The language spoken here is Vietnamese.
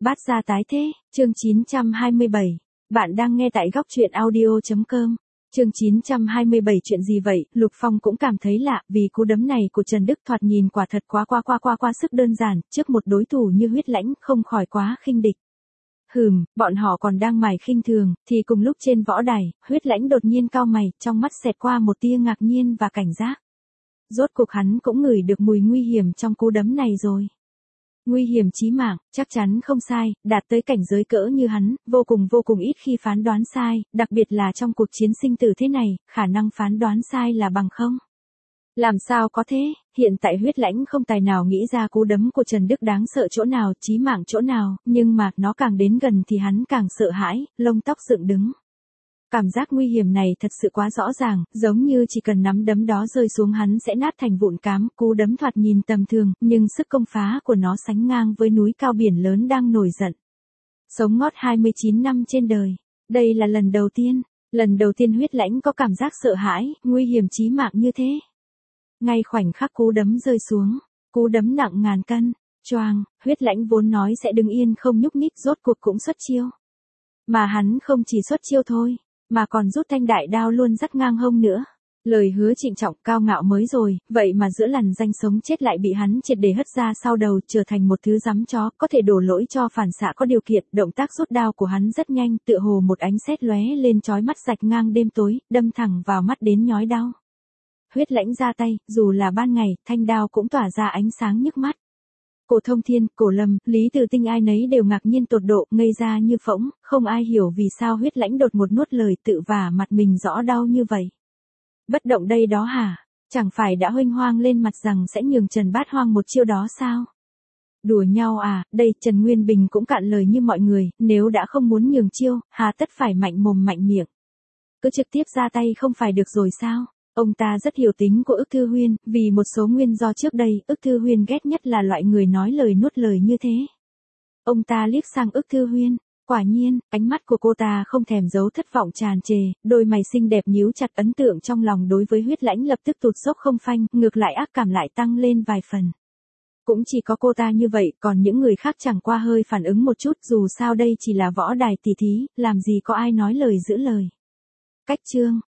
Bát gia tái thế, chương 927. Bạn đang nghe tại góc truyện audio.com. Chương 927 chuyện gì vậy? Lục Phong cũng cảm thấy lạ, vì cú đấm này của Trần Đức thoạt nhìn quả thật quá sức đơn giản, trước một đối thủ như Huyết Lãnh không khỏi quá khinh địch. Bọn họ còn đang mải khinh thường, thì cùng lúc trên võ đài, Huyết Lãnh đột nhiên cau mày, trong mắt xẹt qua một tia ngạc nhiên và cảnh giác. Rốt cuộc hắn cũng ngửi được mùi nguy hiểm trong cú đấm này rồi. Nguy hiểm chí mạng, chắc chắn không sai, đạt tới cảnh giới cỡ như hắn, vô cùng ít khi phán đoán sai, đặc biệt là trong cuộc chiến sinh tử thế này, khả năng phán đoán sai là bằng không. Làm sao có thế, hiện tại Huyết Lãnh không tài nào nghĩ ra cú đấm của Trần Đức đáng sợ chỗ nào, chí mạng chỗ nào, nhưng mà nó càng đến gần thì hắn càng sợ hãi, lông tóc dựng đứng. Cảm giác nguy hiểm này thật sự quá rõ ràng, giống như chỉ cần nắm đấm đó rơi xuống hắn sẽ nát thành vụn cám, cú đấm thoạt nhìn tầm thường, nhưng sức công phá của nó sánh ngang với núi cao biển lớn đang nổi giận. Sống ngót 29 năm trên đời, đây là lần đầu tiên Huyết Lãnh có cảm giác sợ hãi, nguy hiểm chí mạng như thế. Ngay khoảnh khắc cú đấm rơi xuống, cú đấm nặng ngàn cân, choang, Huyết Lãnh vốn nói sẽ đứng yên không nhúc nhích rốt cuộc cũng xuất chiêu. Mà hắn không chỉ xuất chiêu thôi, mà còn rút thanh đại đao luôn dắt ngang hông nữa. Lời hứa trịnh trọng cao ngạo mới rồi, vậy mà giữa lằn danh sống chết lại bị hắn triệt để hất ra sau đầu, trở thành một thứ giắm chó, có thể đổ lỗi cho phản xạ có điều kiện. Động tác rút đao của hắn rất nhanh, tựa hồ một ánh sét lóe lên chói mắt rạch ngang đêm tối, đâm thẳng vào mắt đến nhói đau. Huyết Lãnh ra tay, dù là ban ngày, thanh đao cũng tỏa ra ánh sáng nhức mắt. Cổ Thông Thiên, Cổ Lâm, Lý Từ Tinh ai nấy đều ngạc nhiên tột độ, ngây ra như phỗng, không ai hiểu vì sao Huyết Lãnh đột ngột nuốt lời tự vả mặt mình rõ đau như vậy. Bất động đây đó hả? Chẳng phải đã huênh hoang lên mặt rằng sẽ nhường Trần Bát Hoang một chiêu đó sao? Đùa nhau à, đây Trần Nguyên Bình cũng cạn lời như mọi người, nếu đã không muốn nhường chiêu, hà tất phải mạnh mồm mạnh miệng. Cứ trực tiếp ra tay không phải được rồi sao? Ông ta rất hiểu tính của Ức Thư Huyên, vì một số nguyên do trước đây, Ức Thư Huyên ghét nhất là loại người nói lời nuốt lời như thế. Ông ta liếc sang Ức Thư Huyên, quả nhiên, ánh mắt của cô ta không thèm giấu thất vọng tràn trề, đôi mày xinh đẹp nhíu chặt, ấn tượng trong lòng đối với Huyết Lãnh lập tức tụt dốc không phanh, ngược lại ác cảm lại tăng lên vài phần. Cũng chỉ có cô ta như vậy, còn những người khác chẳng qua hơi phản ứng một chút, dù sao đây chỉ là võ đài tỷ thí, làm gì có ai nói lời giữ lời. Cách chương